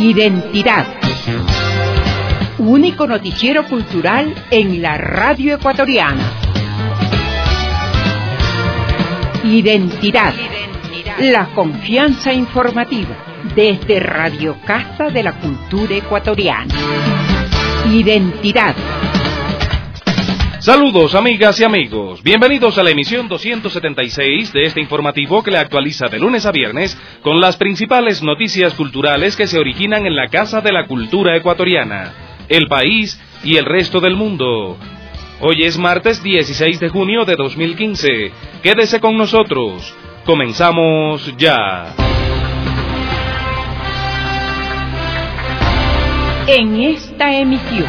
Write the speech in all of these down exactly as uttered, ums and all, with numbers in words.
Identidad. Único noticiero cultural en la radio ecuatoriana. Identidad. La confianza informativa desde Radio Casa de la Cultura Ecuatoriana. Identidad. Saludos amigas y amigos, bienvenidos a la emisión doscientos setenta y seis de este informativo que le actualiza de lunes a viernes con las principales noticias culturales que se originan en la Casa de la Cultura Ecuatoriana, el país y el resto del mundo. Hoy es martes dieciséis de junio de dos mil quince, quédese con nosotros, comenzamos ya. En esta emisión,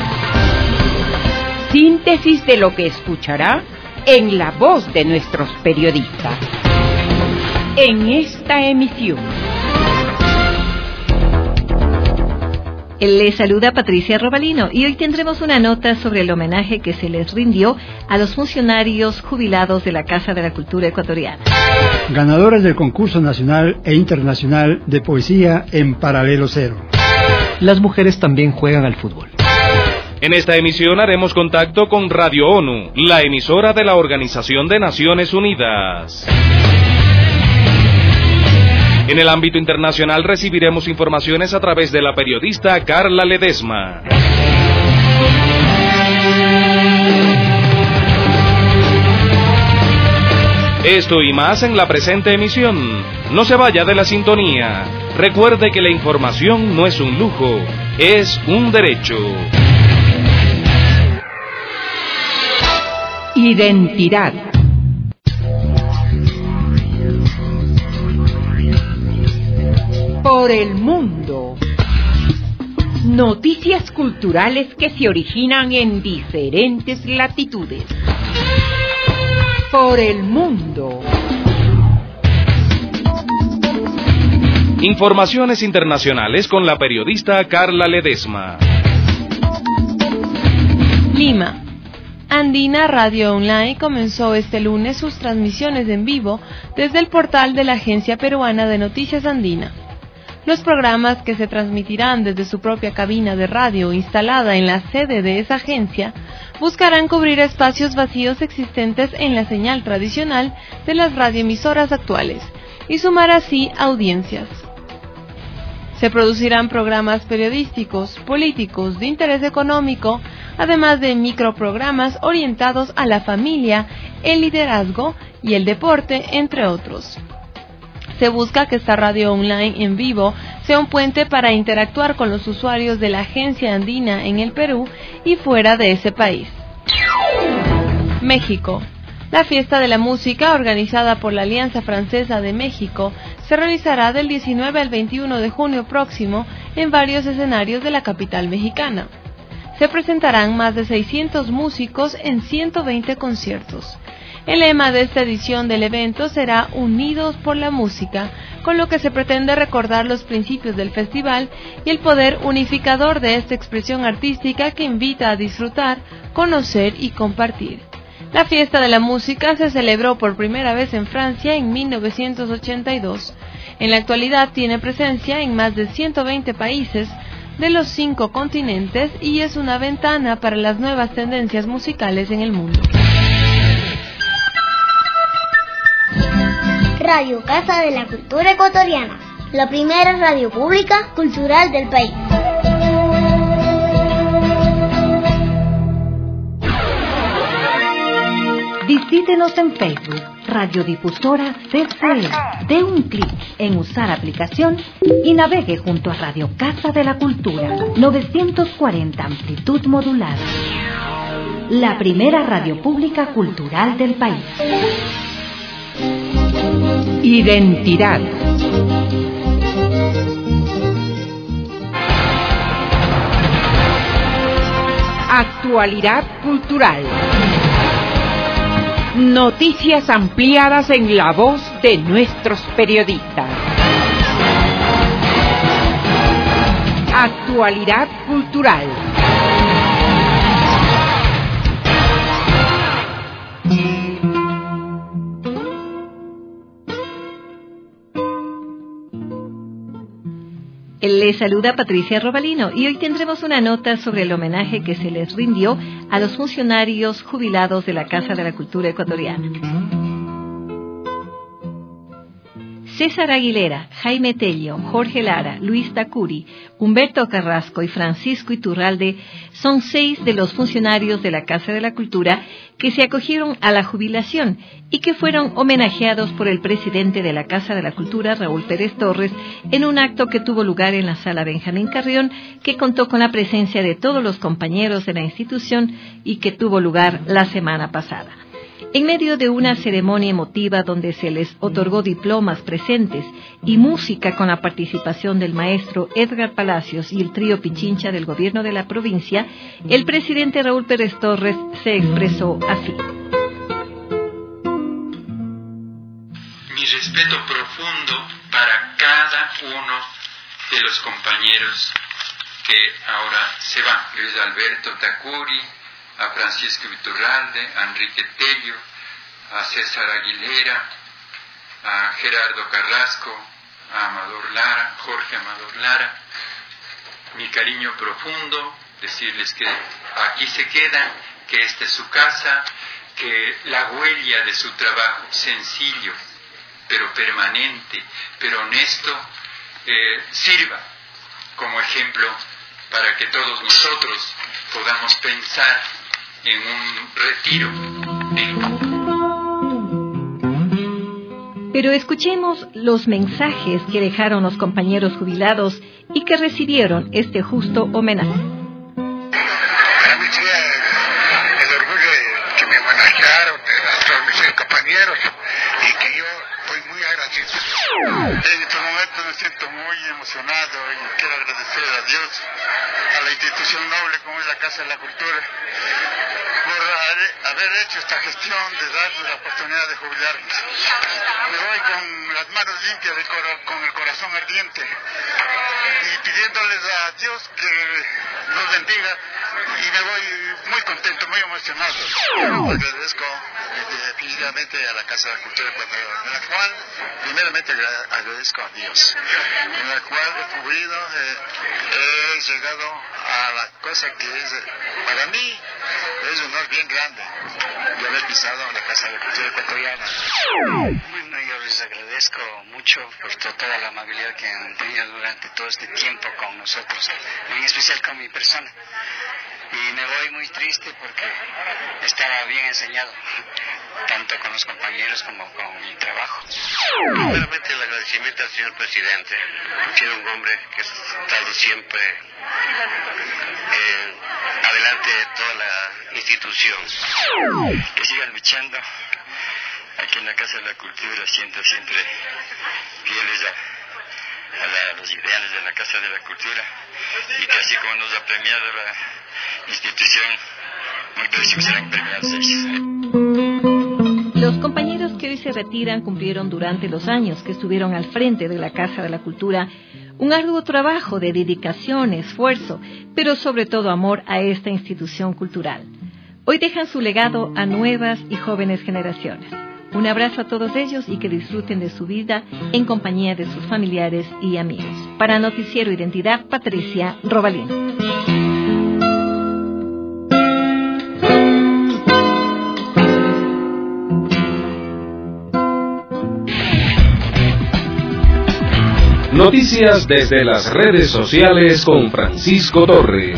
síntesis de lo que escuchará en la voz de nuestros periodistas. En esta emisión. Les saluda Patricia Robalino y hoy tendremos una nota sobre el homenaje que se les rindió a los funcionarios jubilados de la Casa de la Cultura Ecuatoriana. Ganadores del concurso nacional e internacional de poesía en Paralelo Cero. Las mujeres también juegan al fútbol. En esta emisión haremos contacto con Radio ONU, la emisora de la Organización de Naciones Unidas. En el ámbito internacional recibiremos informaciones a través de la periodista Carla Ledesma. Esto y más en la presente emisión. No se vaya de la sintonía. Recuerde que la información no es un lujo, es un derecho. Identidad. Por el mundo. Noticias culturales que se originan en diferentes latitudes. Por el mundo. Informaciones internacionales con la periodista Carla Ledesma. Lima. Andina Radio Online comenzó este lunes sus transmisiones en vivo desde el portal de la Agencia Peruana de Noticias Andina. Los programas que se transmitirán desde su propia cabina de radio instalada en la sede de esa agencia buscarán cubrir espacios vacíos existentes en la señal tradicional de las radioemisoras actuales y sumar así audiencias. Se producirán programas periodísticos, políticos, de interés económico, además de microprogramas orientados a la familia, el liderazgo y el deporte, entre otros. Se busca que esta radio online en vivo sea un puente para interactuar con los usuarios de la agencia andina en el Perú y fuera de ese país. México. La fiesta de la música, organizada por la Alianza Francesa de México, se realizará del diecinueve al veintiuno de junio próximo en varios escenarios de la capital mexicana. Se presentarán más de seiscientos músicos en ciento veinte conciertos. El lema de esta edición del evento será Unidos por la Música, con lo que se pretende recordar los principios del festival y el poder unificador de esta expresión artística que invita a disfrutar, conocer y compartir. La fiesta de la música se celebró por primera vez en Francia en mil novecientos ochenta y dos. En la actualidad tiene presencia en más de ciento veinte países de los cinco continentes y es una ventana para las nuevas tendencias musicales en el mundo. Radio Casa de la Cultura Ecuatoriana, la primera radio pública cultural del país. Visítenos en Facebook, Radiodifusora C C E. Dé un clic en usar aplicación y navegue junto a Radio Casa de la Cultura, novecientos cuarenta amplitud modulada. La primera radio pública cultural del país. Identidad. Actualidad cultural. Noticias ampliadas en la voz de nuestros periodistas. Actualidad cultural. Les saluda Patricia Robalino y hoy tendremos una nota sobre el homenaje que se les rindió a los funcionarios jubilados de la Casa de la Cultura Ecuatoriana. César Aguilera, Jaime Tello, Jorge Lara, Luis Tacuri, Humberto Carrasco y Francisco Iturralde son seis de los funcionarios de la Casa de la Cultura que se acogieron a la jubilación y que fueron homenajeados por el presidente de la Casa de la Cultura, Raúl Pérez Torres, en un acto que tuvo lugar en la Sala Benjamín Carrión, que contó con la presencia de todos los compañeros de la institución y que tuvo lugar la semana pasada. En medio de una ceremonia emotiva donde se les otorgó diplomas, presentes y música con la participación del maestro Edgar Palacios y el trío Pichincha del gobierno de la provincia, el presidente Raúl Pérez Torres se expresó así. Mi respeto profundo para cada uno de los compañeros que ahora se van. Luis Alberto Tacuri, a Francisco Iturralde, a Enrique Tello, a César Aguilera, a Gerardo Carrasco, a Amador Lara, Jorge Amador Lara. Mi cariño profundo, decirles que aquí se quedan, que esta es su casa, que la huella de su trabajo sencillo, pero permanente, pero honesto, eh, sirva como ejemplo para que todos nosotros podamos pensar en un retiro. Pero escuchemos los mensajes que dejaron los compañeros jubilados y que recibieron este justo homenaje. Para mí sería el orgullo de que me homenajearon de todos mis compañeros y que yo estoy muy agradecido. En estos momentos me siento muy emocionado y quiero agradecer a Dios, a la institución noble como es la Casa de la Cultura, por haber hecho esta gestión de darnos la oportunidad de jubilarnos. Me voy con las manos limpias, de cor con el corazón ardiente y pidiéndoles a Dios que nos bendiga, y me voy muy contento, muy emocionado. Agradezco definitivamente a la Casa de la Cultura Ecuatoriana, en la cual primeramente agradezco a Dios, en la cual he cumplido, eh, he llegado a la cosa que es, para mí, es un honor bien grande de haber pisado en la Casa de la Cultura Ecuatoriana. Bueno, yo les agradezco mucho por toda la amabilidad que han tenido durante todo este tiempo con nosotros, en especial con mi persona. Y me voy muy triste porque estaba bien enseñado, tanto con los compañeros como con mi trabajo. Primeramente el agradecimiento al señor presidente, que era un hombre que ha estado siempre eh, adelante de toda la institución. Que sigan luchando aquí en la Casa de la Cultura, siendo siempre fieles a, a, la, a los ideales de la Casa de la Cultura, y que así como nos ha premiado la institución, muy próximos serán premiados ellos. Los compañeros que hoy se retiran cumplieron durante los años que estuvieron al frente de la Casa de la Cultura un arduo trabajo de dedicación, esfuerzo, pero sobre todo amor a esta institución cultural. Hoy dejan su legado a nuevas y jóvenes generaciones. Un abrazo a todos ellos y que disfruten de su vida en compañía de sus familiares y amigos. Para Noticiero Identidad, Patricia Robalino. Noticias desde las redes sociales con Francisco Torres.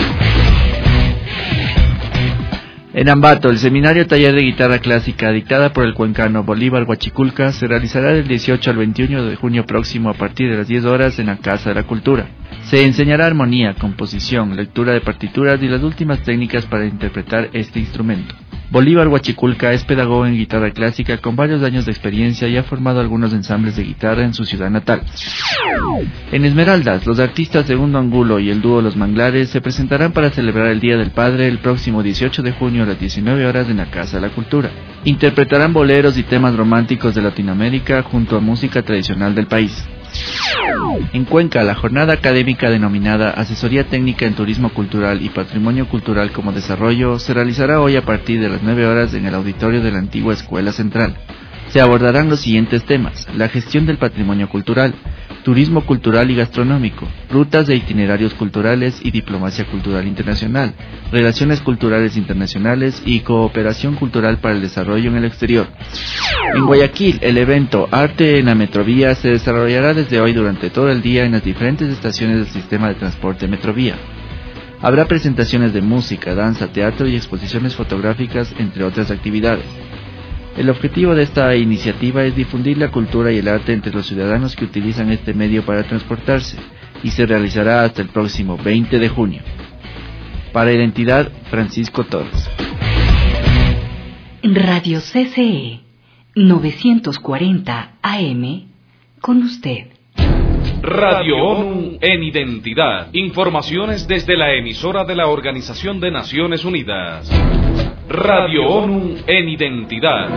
En Ambato, el seminario Taller de Guitarra Clásica dictada por el cuencano Bolívar Huachiculca se realizará del dieciocho al veintiuno de junio próximo a partir de las diez horas en la Casa de la Cultura. Se enseñará armonía, composición, lectura de partituras y las últimas técnicas para interpretar este instrumento. Bolívar Huachiculca es pedagogo en guitarra clásica con varios años de experiencia y ha formado algunos ensambles de guitarra en su ciudad natal. En Esmeraldas, los artistas Segundo Angulo y el dúo Los Manglares se presentarán para celebrar el Día del Padre el próximo dieciocho de junio a las diecinueve horas en la Casa de la Cultura. Interpretarán boleros y temas románticos de Latinoamérica junto a música tradicional del país. En Cuenca, la jornada académica denominada Asesoría Técnica en Turismo Cultural y Patrimonio Cultural como Desarrollo se realizará hoy a partir de las nueve horas en el auditorio de la antigua Escuela Central. Se abordarán los siguientes temas: la gestión del patrimonio cultural, turismo cultural y gastronómico, rutas de itinerarios culturales y diplomacia cultural internacional, relaciones culturales internacionales y cooperación cultural para el desarrollo en el exterior. En Guayaquil, el evento Arte en la Metrovía se desarrollará desde hoy durante todo el día en las diferentes estaciones del sistema de transporte Metrovía. Habrá presentaciones de música, danza, teatro y exposiciones fotográficas, entre otras actividades. El objetivo de esta iniciativa es difundir la cultura y el arte entre los ciudadanos que utilizan este medio para transportarse, y se realizará hasta el próximo veinte de junio. Para Identidad, Francisco Torres. Radio C C E novecientos cuarenta A M, con usted. Radio ONU en Identidad. Informaciones desde la emisora de la Organización de Naciones Unidas. Radio ONU en Identidad.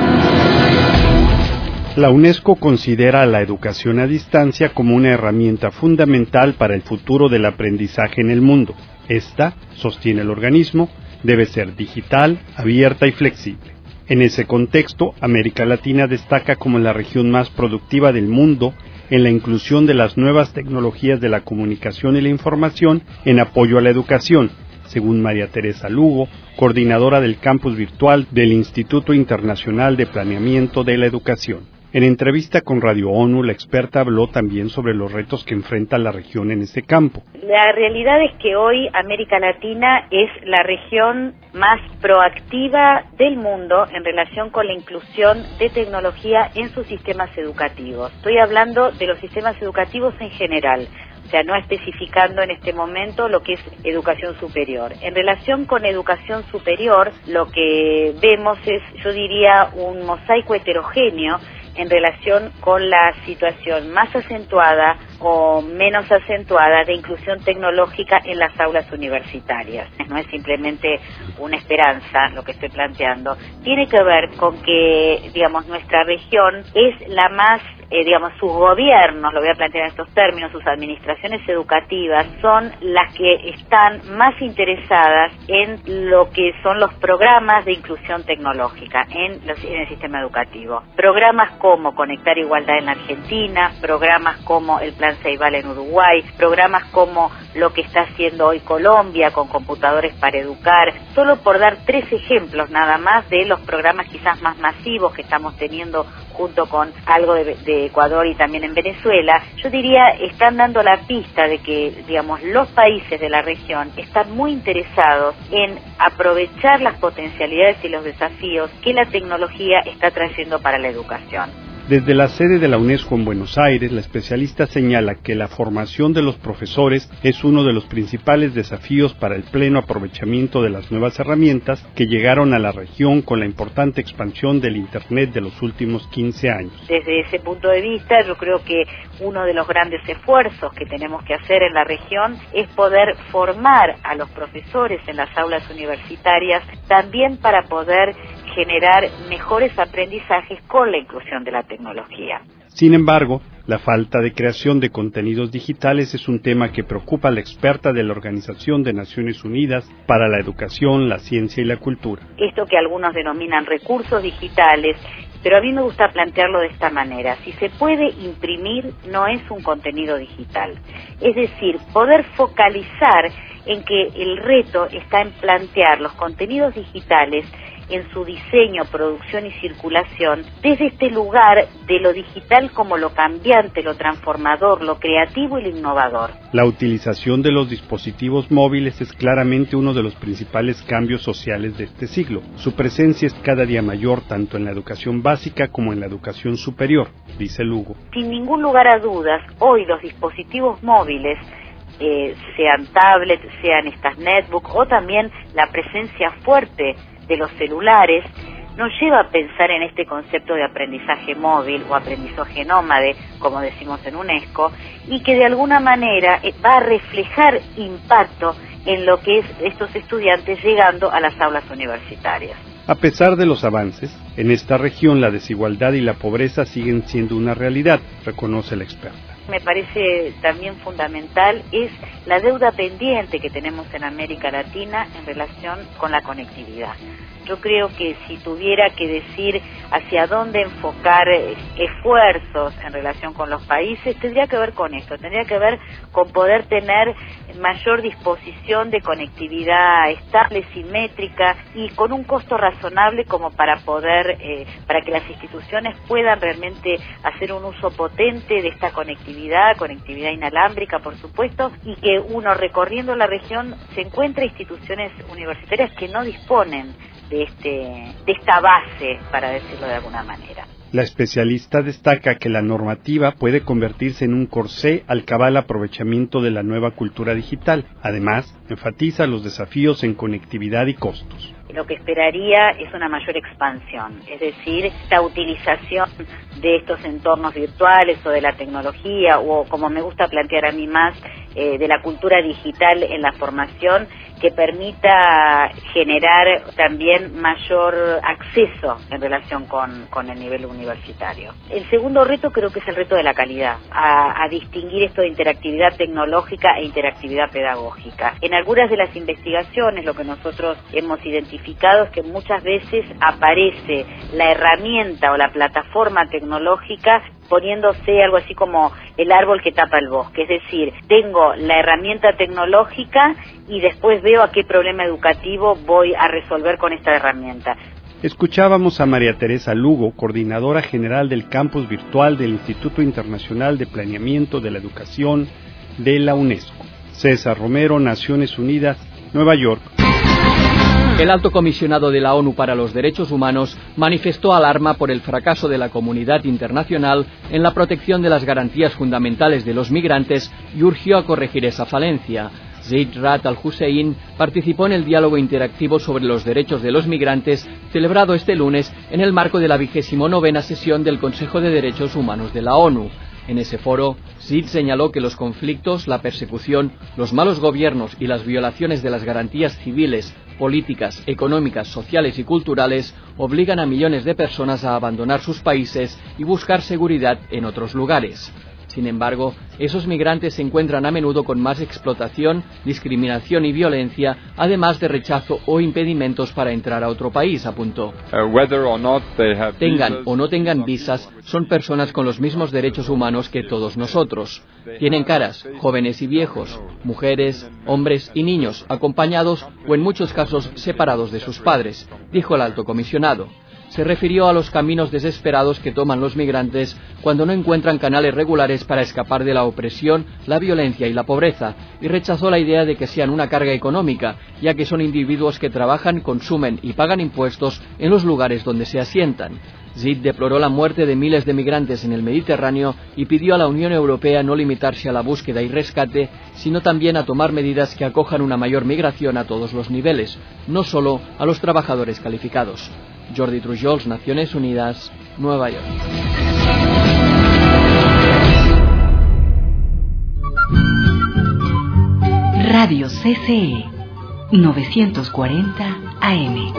La UNESCO considera la educación a distancia como una herramienta fundamental para el futuro del aprendizaje en el mundo. Esta, sostiene el organismo, debe ser digital, abierta y flexible. En ese contexto, América Latina destaca como la región más productiva del mundo en la inclusión de las nuevas tecnologías de la comunicación y la información en apoyo a la educación, según María Teresa Lugo, coordinadora del campus virtual del Instituto Internacional de Planeamiento de la Educación. En entrevista con Radio ONU, la experta habló también sobre los retos que enfrenta la región en este campo. La realidad es que hoy América Latina es la región más proactiva del mundo en relación con la inclusión de tecnología en sus sistemas educativos. Estoy hablando de los sistemas educativos en general, o sea, no especificando en este momento lo que es educación superior. En relación con educación superior, lo que vemos es, yo diría, un mosaico heterogéneo en relación con la situación más acentuada o menos acentuada de inclusión tecnológica en las aulas universitarias. No es simplemente una esperanza lo que estoy planteando. Tiene que ver con que, digamos, nuestra región es la más, eh, digamos, sus gobiernos, lo voy a plantear en estos términos, sus administraciones educativas son las que están más interesadas en lo que son los programas de inclusión tecnológica en, los, en el sistema educativo. Programas como Conectar Igualdad en la Argentina, programas como el Plan Ceibal en Uruguay, programas como lo que está haciendo hoy Colombia con computadores para educar, solo por dar tres ejemplos nada más de los programas quizás más masivos que estamos teniendo junto con algo de, de Ecuador y también en Venezuela. Yo diría, están dando la pista de que, digamos, los países de la región están muy interesados en aprovechar las potencialidades y los desafíos que la tecnología está trayendo para la educación. Desde la sede de la UNESCO en Buenos Aires, la especialista señala que la formación de los profesores es uno de los principales desafíos para el pleno aprovechamiento de las nuevas herramientas que llegaron a la región con la importante expansión del Internet de los últimos quince años. Desde ese punto de vista, yo creo que uno de los grandes esfuerzos que tenemos que hacer en la región es poder formar a los profesores en las aulas universitarias también para poder generar mejores aprendizajes con la inclusión de la tecnología. Sin embargo, la falta de creación de contenidos digitales es un tema que preocupa a la experta de la Organización de Naciones Unidas para la Educación, la Ciencia y la Cultura. Esto que algunos denominan recursos digitales, pero a mí me gusta plantearlo de esta manera. Si se puede imprimir, no es un contenido digital. Es decir, poder focalizar en que el reto está en plantear los contenidos digitales en su diseño, producción y circulación, desde este lugar de lo digital como lo cambiante, lo transformador, lo creativo y lo innovador. La utilización de los dispositivos móviles es claramente uno de los principales cambios sociales de este siglo. Su presencia es cada día mayor tanto en la educación básica como en la educación superior, dice Lugo. Sin ningún lugar a dudas, hoy los dispositivos móviles, eh, sean tablets, sean estas netbooks o también la presencia fuerte de los celulares, nos lleva a pensar en este concepto de aprendizaje móvil o aprendizaje nómade, como decimos en UNESCO, y que de alguna manera va a reflejar impacto en lo que es estos estudiantes llegando a las aulas universitarias. A pesar de los avances, en esta región la desigualdad y la pobreza siguen siendo una realidad, reconoce la experta. Me parece también fundamental es la deuda pendiente que tenemos en América Latina en relación con la conectividad. Yo creo que si tuviera que decir hacia dónde enfocar eh, esfuerzos en relación con los países, tendría que ver con esto, tendría que ver con poder tener mayor disposición de conectividad estable, simétrica y con un costo razonable como para poder, eh, para que las instituciones puedan realmente hacer un uso potente de esta conectividad, conectividad inalámbrica por supuesto, y que uno recorriendo la región se encuentra instituciones universitarias que no disponen de este de esta base, para decirlo de alguna manera. La especialista destaca que la normativa puede convertirse en un corsé al cabal aprovechamiento de la nueva cultura digital. Además, enfatiza los desafíos en conectividad y costos. Lo que esperaría es una mayor expansión, es decir, esta utilización de estos entornos virtuales o de la tecnología, o como me gusta plantear a mí más, eh, de la cultura digital en la formación, que permita generar también mayor acceso en relación con, con el nivel universitario. El segundo reto creo que es el reto de la calidad, a, a distinguir esto de interactividad tecnológica e interactividad pedagógica. En algunas de las investigaciones lo que nosotros hemos identificado es que muchas veces aparece la herramienta o la plataforma tecnológica poniéndose algo así como el árbol que tapa el bosque, es decir, tengo la herramienta tecnológica y después veo a qué problema educativo voy a resolver con esta herramienta. Escuchábamos a María Teresa Lugo, coordinadora general del campus virtual del Instituto Internacional de Planeamiento de la Educación de la UNESCO. César Romero, Naciones Unidas, Nueva York. El alto comisionado de la ONU para los Derechos Humanos manifestó alarma por el fracaso de la comunidad internacional en la protección de las garantías fundamentales de los migrantes y urgió a corregir esa falencia. Zeid Ra'ad Al-Hussein participó en el diálogo interactivo sobre los derechos de los migrantes celebrado este lunes en el marco de la vigésimo novena sesión del Consejo de Derechos Humanos de la ONU. En ese foro, Zeid señaló que los conflictos, la persecución, los malos gobiernos y las violaciones de las garantías civiles, políticas, económicas, sociales y culturales obligan a millones de personas a abandonar sus países y buscar seguridad en otros lugares. Sin embargo, esos migrantes se encuentran a menudo con más explotación, discriminación y violencia, además de rechazo o impedimentos para entrar a otro país, apuntó. Tengan o no tengan visas, son personas con los mismos derechos humanos que todos nosotros. Tienen caras, jóvenes y viejos, mujeres, hombres y niños, acompañados o en muchos casos separados de sus padres, dijo el alto comisionado. Se refirió a los caminos desesperados que toman los migrantes cuando no encuentran canales regulares para escapar de la opresión, la violencia y la pobreza, y rechazó la idea de que sean una carga económica, ya que son individuos que trabajan, consumen y pagan impuestos en los lugares donde se asientan. Zeid deploró la muerte de miles de migrantes en el Mediterráneo y pidió a la Unión Europea no limitarse a la búsqueda y rescate, sino también a tomar medidas que acojan una mayor migración a todos los niveles, no solo a los trabajadores calificados. Jordi Trujols, Naciones Unidas, Nueva York. Radio C C E novecientos cuarenta A M.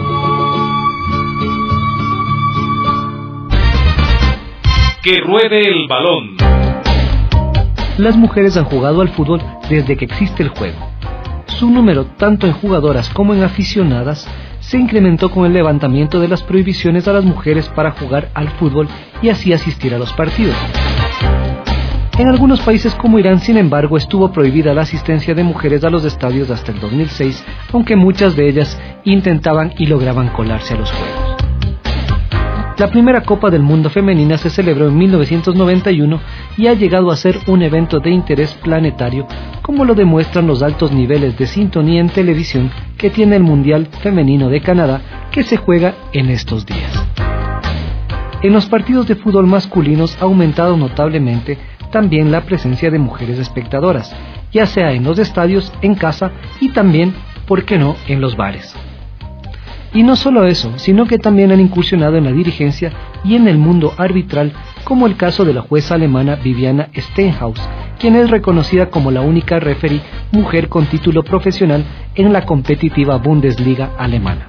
Que ruede el balón. Las mujeres han jugado al fútbol desde que existe el juego. Su número, tanto en jugadoras como en aficionadas, se incrementó con el levantamiento de las prohibiciones a las mujeres para jugar al fútbol y así asistir a los partidos. En algunos países como Irán, sin embargo, estuvo prohibida la asistencia de mujeres a los estadios hasta el dos mil seis, aunque muchas de ellas intentaban y lograban colarse a los juegos. La primera Copa del Mundo femenina se celebró en mil novecientos noventa y uno y ha llegado a ser un evento de interés planetario, como lo demuestran los altos niveles de sintonía en televisión que tiene el Mundial Femenino de Canadá, que se juega en estos días. En los partidos de fútbol masculinos ha aumentado notablemente también la presencia de mujeres espectadoras, ya sea en los estadios, en casa y también, ¿por qué no?, en los bares. Y no solo eso, sino que también han incursionado en la dirigencia y en el mundo arbitral, como el caso de la jueza alemana Viviana Steinhaus, quien es reconocida como la única referee mujer con título profesional en la competitiva Bundesliga alemana.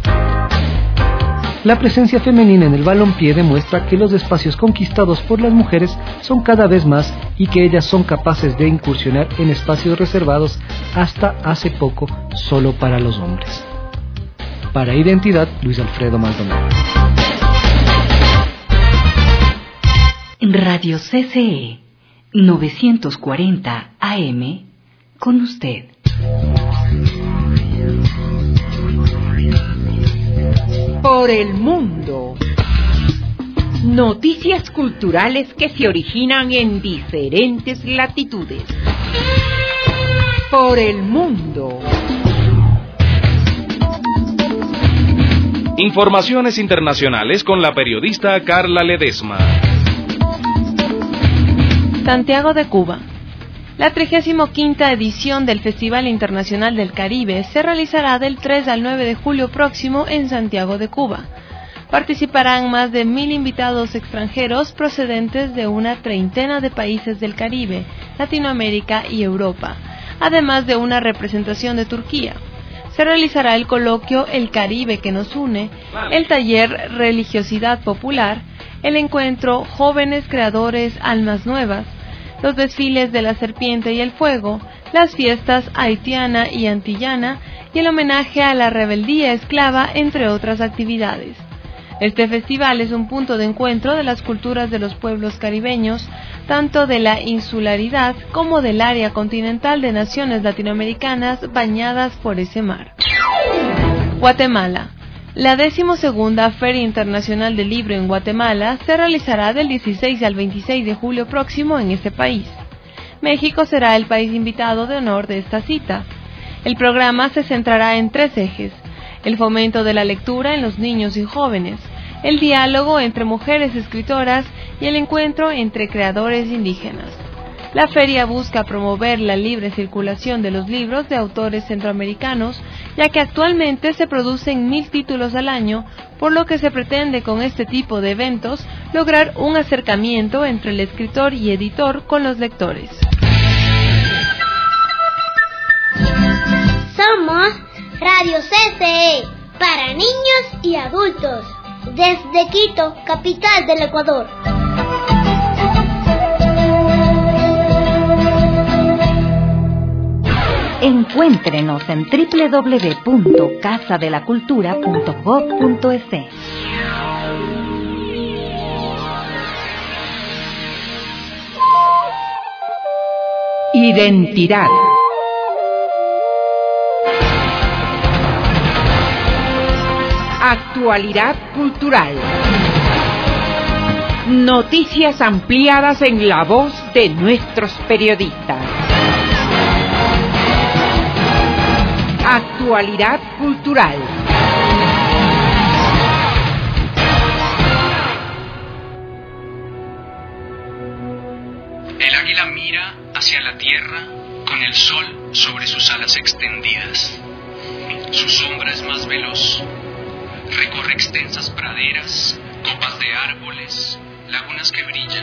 La presencia femenina en el balompié demuestra que los espacios conquistados por las mujeres son cada vez más y que ellas son capaces de incursionar en espacios reservados hasta hace poco solo para los hombres. Para Identidad, Luis Alfredo Maldonado. Radio C C E novecientos cuarenta A M con usted. Por el mundo. Noticias culturales que se originan en diferentes latitudes. Por el mundo. Informaciones internacionales con la periodista Carla Ledesma. Santiago de Cuba. La trigésima quinta edición del Festival Internacional del Caribe se realizará del tres al nueve de julio próximo en Santiago de Cuba. Participarán más de mil invitados extranjeros procedentes de una treintena de países del Caribe, Latinoamérica y Europa, además de una representación de Turquía. Se realizará el coloquio El Caribe que nos une, el taller Religiosidad Popular, el encuentro Jóvenes Creadores Almas Nuevas, los desfiles de la Serpiente y el Fuego, las fiestas haitiana y antillana y el homenaje a la rebeldía esclava, entre otras actividades. Este festival es un punto de encuentro de las culturas de los pueblos caribeños, tanto de la insularidad como del área continental de naciones latinoamericanas bañadas por ese mar. Guatemala. La decimosegunda Feria Internacional del Libro en Guatemala se realizará del dieciséis al veintiséis de julio próximo en este país. México será el país invitado de honor de esta cita. El programa se centrará en tres ejes: el fomento de la lectura en los niños y jóvenes, el diálogo entre mujeres escritoras y el encuentro entre creadores indígenas. La feria busca promover la libre circulación de los libros de autores centroamericanos, ya que actualmente se producen mil títulos al año, por lo que se pretende con este tipo de eventos lograr un acercamiento entre el escritor y editor con los lectores. Somos Radio C C E, para niños y adultos, desde Quito, capital del Ecuador. Encuéntrenos en doble u doble u doble u punto casa de la cultura punto gob punto es. Identidad. Actualidad cultural. Noticias ampliadas en la voz de nuestros periodistas. Actualidad cultural. El águila mira hacia la tierra con el sol sobre sus alas extendidas. Su sombra es más veloz. Recorre extensas praderas, copas de árboles, lagunas que brillan.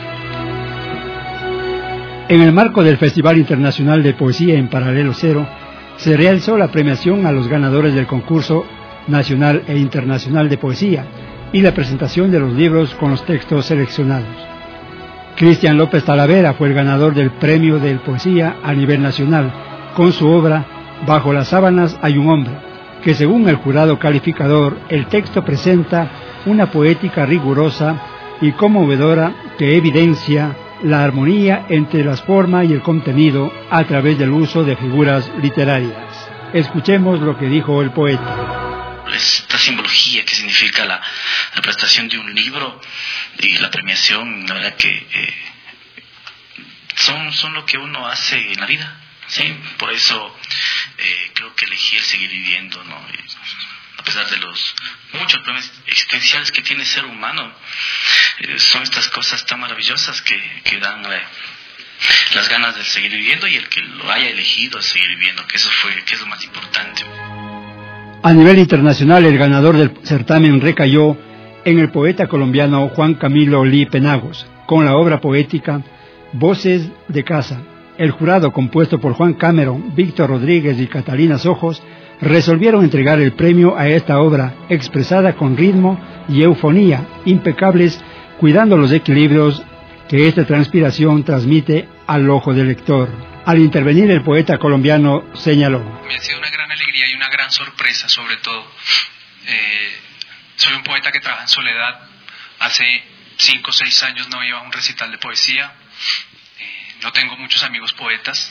En el marco del Festival Internacional de Poesía en Paralelo Cero, se realizó la premiación a los ganadores del concurso nacional e internacional de poesía y la presentación de los libros con los textos seleccionados. Cristian López Talavera fue el ganador del premio de poesía a nivel nacional con su obra Bajo las sábanas hay un hombre, que según el jurado calificador, el texto presenta una poética rigurosa y conmovedora que evidencia la armonía entre las formas y el contenido a través del uso de figuras literarias. Escuchemos lo que dijo el poeta. Esta simbología que significa la, la prestación de un libro y la premiación, la verdad que eh, son, son lo que uno hace en la vida, ¿sí? Por eso eh, creo que elegí el seguir viviendo, ¿no? Y, a pesar de los muchos problemas existenciales que tiene el ser humano, eh, son estas cosas tan maravillosas que, que dan eh, las ganas de seguir viviendo, y el que lo haya elegido seguir viviendo, que eso fue, que es lo más importante. A nivel internacional, el ganador del certamen recayó en el poeta colombiano Juan Camilo Lee Penagos, con la obra poética Voces de Casa. El jurado, compuesto por Juan Cameron, Víctor Rodríguez y Catalina Sojos, resolvieron entregar el premio a esta obra, expresada con ritmo y eufonía impecables, cuidando los equilibrios que esta transpiración transmite al ojo del lector. Al intervenir, el poeta colombiano señaló: Me ha sido una gran alegría y una gran sorpresa, sobre todo. Eh, soy un poeta que trabaja en soledad hace cinco o seis años no iba a un recital de poesía. Eh, no tengo muchos amigos poetas.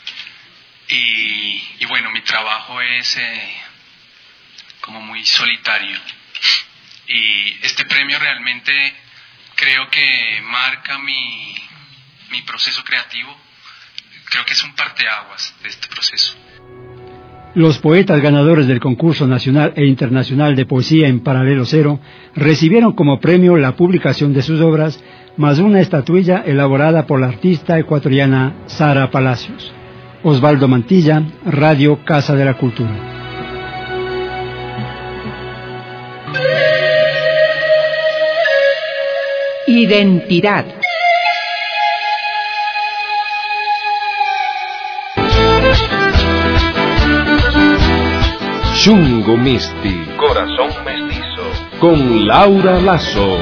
Y, y bueno, mi trabajo es eh, como muy solitario. Y este premio realmente creo que marca mi, mi proceso creativo. Creo que es un parteaguas de este proceso. Los poetas ganadores del concurso nacional e internacional de poesía en Paralelo Cero recibieron como premio la publicación de sus obras, más una estatuilla elaborada por la artista ecuatoriana Sara Palacios. Osvaldo Mantilla, Radio Casa de la Cultura. Identidad. Shungo Misti, Corazón Mestizo, con Laura Lazo.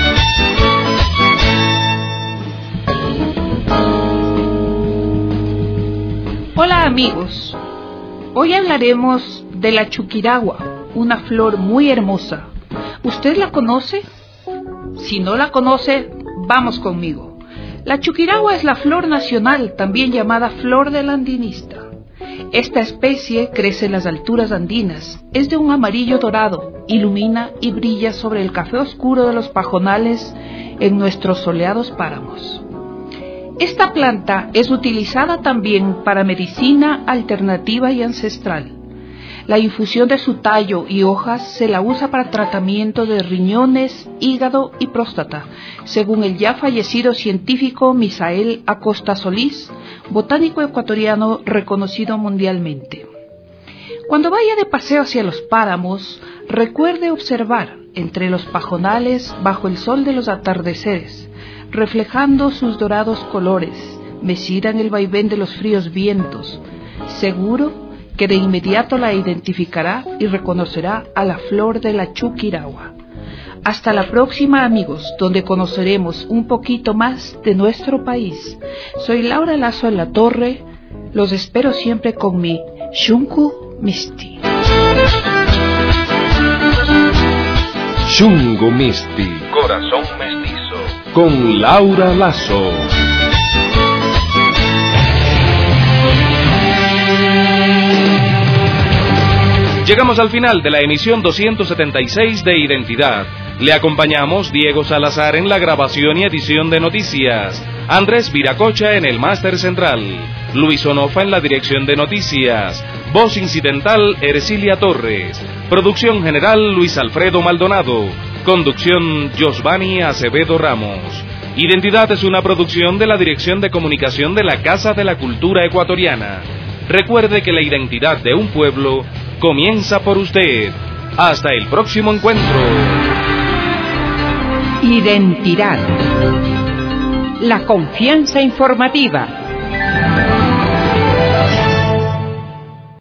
Hola amigos, hoy hablaremos de la chuquiragua, una flor muy hermosa. ¿Usted la conoce? Si no la conoce, vamos conmigo. La chuquiragua es la flor nacional, también llamada flor del andinista. Esta especie crece en las alturas andinas, es de un amarillo dorado, ilumina y brilla sobre el café oscuro de los pajonales en nuestros soleados páramos. Esta planta es utilizada también para medicina alternativa y ancestral. La infusión de su tallo y hojas se la usa para tratamiento de riñones, hígado y próstata, según el ya fallecido científico Misael Acosta Solís, botánico ecuatoriano reconocido mundialmente. Cuando vaya de paseo hacia los páramos, recuerde observar entre los pajonales bajo el sol de los atardeceres, reflejando sus dorados colores, mecida en el vaivén de los fríos vientos, seguro que de inmediato la identificará y reconocerá a la flor de la chuquiragua. Hasta la próxima, amigos, donde conoceremos un poquito más de nuestro país. Soy Laura Lazo en la Torre. Los espero siempre con mi Shungo Misti. Shungo Misti, Corazón Mestizo, con Laura Lazo. Llegamos al final de la emisión doscientos setenta y seis de Identidad. Le acompañamos Diego Salazar en la grabación y edición de noticias, Andrés Viracocha en el máster central, Luis Onofa en la dirección de noticias, voz incidental Ercilia Torres, producción general Luis Alfredo Maldonado, conducción Josvani Acevedo Ramos. Identidad es una producción de la Dirección de Comunicación de la Casa de la Cultura Ecuatoriana. Recuerde que la identidad de un pueblo comienza por usted. Hasta el próximo encuentro. Identidad. La confianza informativa.